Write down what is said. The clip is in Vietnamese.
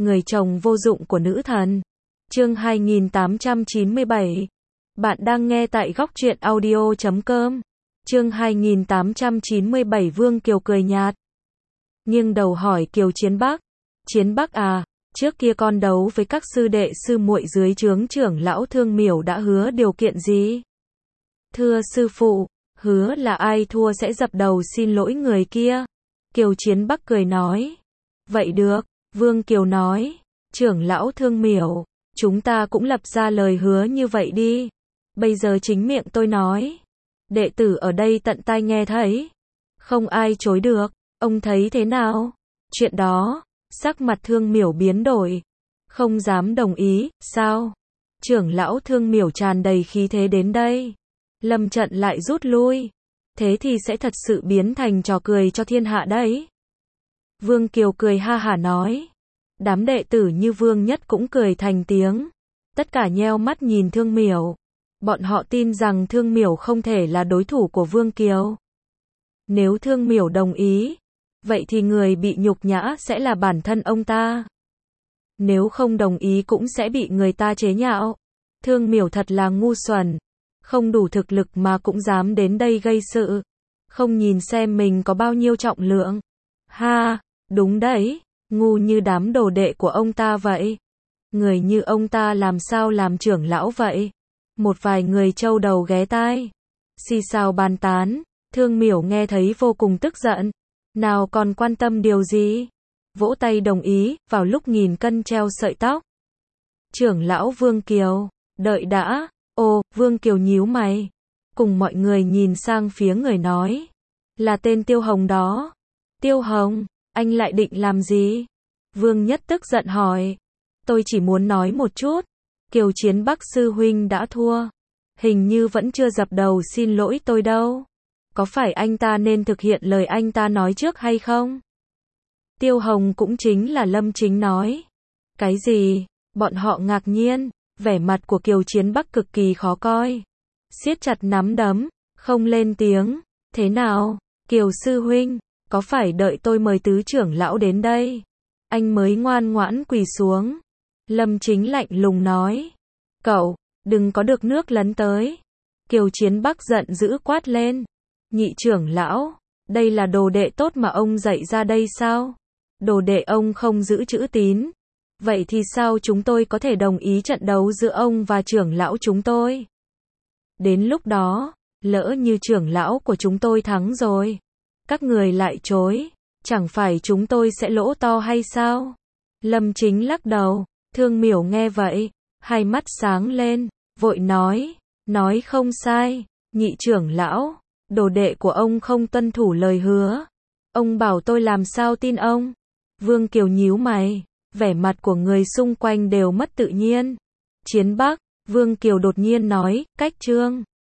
người chồng vô dụng của nữ thần. Chương 2897. Bạn đang nghe tại góc truyện audio.com. Chương 2897. Vương Kiều cười nhạt, nghiêng đầu hỏi Kiều Chiến Bắc. Chiến Bắc à, trước kia con đấu với các sư đệ sư muội dưới trướng trưởng lão Thương Miểu đã hứa điều kiện gì? Thưa sư phụ, hứa là ai thua sẽ dập đầu xin lỗi người kia. Kiều Chiến Bắc cười nói. Vậy được, Vương Kiều nói. Trưởng lão Thương Miểu, chúng ta cũng lập ra lời hứa như vậy đi. Bây giờ chính miệng tôi nói. Đệ tử ở đây tận tai nghe thấy. Không ai chối được, ông thấy thế nào? Chuyện đó, sắc mặt Thương Miểu biến đổi. Không dám đồng ý, sao? Trưởng lão Thương Miểu tràn đầy khí thế đến đây. Lâm trận lại rút lui. Thế thì sẽ thật sự biến thành trò cười cho thiên hạ đấy. Vương Kiều cười ha hả nói. Đám đệ tử như Vương Nhất cũng cười thành tiếng. Tất cả nheo mắt nhìn Thương Miểu. Bọn họ tin rằng Thương Miểu không thể là đối thủ của Vương Kiều. Nếu Thương Miểu đồng ý, vậy thì người bị nhục nhã sẽ là bản thân ông ta. Nếu không đồng ý cũng sẽ bị người ta chế nhạo. Thương Miểu thật là ngu xuẩn. Không đủ thực lực mà cũng dám đến đây gây sự. Không nhìn xem mình có bao nhiêu trọng lượng. Ha, đúng đấy, ngu như đám đồ đệ của ông ta vậy. Người như ông ta làm sao làm trưởng lão vậy? Một vài người trâu đầu ghé tai, xì xào bàn tán. Thương Miểu nghe thấy vô cùng tức giận. Nào còn quan tâm điều gì? Vỗ tay đồng ý, vào lúc nghìn cân treo sợi tóc. Trưởng lão Vương Kiều, đợi đã. Ồ, Vương Kiều nhíu mày. Cùng mọi người nhìn sang phía người nói. Là tên Tiêu Hồng đó. Tiêu Hồng, anh lại định làm gì? Vương Nhất tức giận hỏi. Tôi chỉ muốn nói một chút. Kiều Chiến Bắc sư huynh đã thua. Hình như vẫn chưa dập đầu xin lỗi tôi đâu. Có phải anh ta nên thực hiện lời anh ta nói trước hay không? Tiêu Hồng cũng chính là Lâm Chính nói. Cái gì? Bọn họ ngạc nhiên. Vẻ mặt của Kiều Chiến Bắc cực kỳ khó coi. Siết chặt nắm đấm, không lên tiếng. Thế nào, Kiều sư huynh, có phải đợi tôi mời tứ trưởng lão đến đây, anh mới ngoan ngoãn quỳ xuống? Lâm Chính lạnh lùng nói. Cậu, đừng có được nước lấn tới. Kiều Chiến Bắc giận dữ quát lên. Nhị trưởng lão, đây là đồ đệ tốt mà ông dạy ra đây sao? Đồ đệ ông không giữ chữ tín. Vậy thì sao chúng tôi có thể đồng ý trận đấu giữa ông và trưởng lão chúng tôi? Đến lúc đó, lỡ như trưởng lão của chúng tôi thắng rồi, các người lại chối, chẳng phải chúng tôi sẽ lỗ to hay sao? Lâm Chính lắc đầu. Thương Miểu nghe vậy, hai mắt sáng lên, vội nói không sai, nhị trưởng lão, đồ đệ của ông không tuân thủ lời hứa. Ông bảo tôi làm sao tin ông? Vương Kiều nhíu mày. Vẻ mặt của người xung quanh đều mất tự nhiên. Chiến Bắc, Vương Kiều đột nhiên nói, cách trương.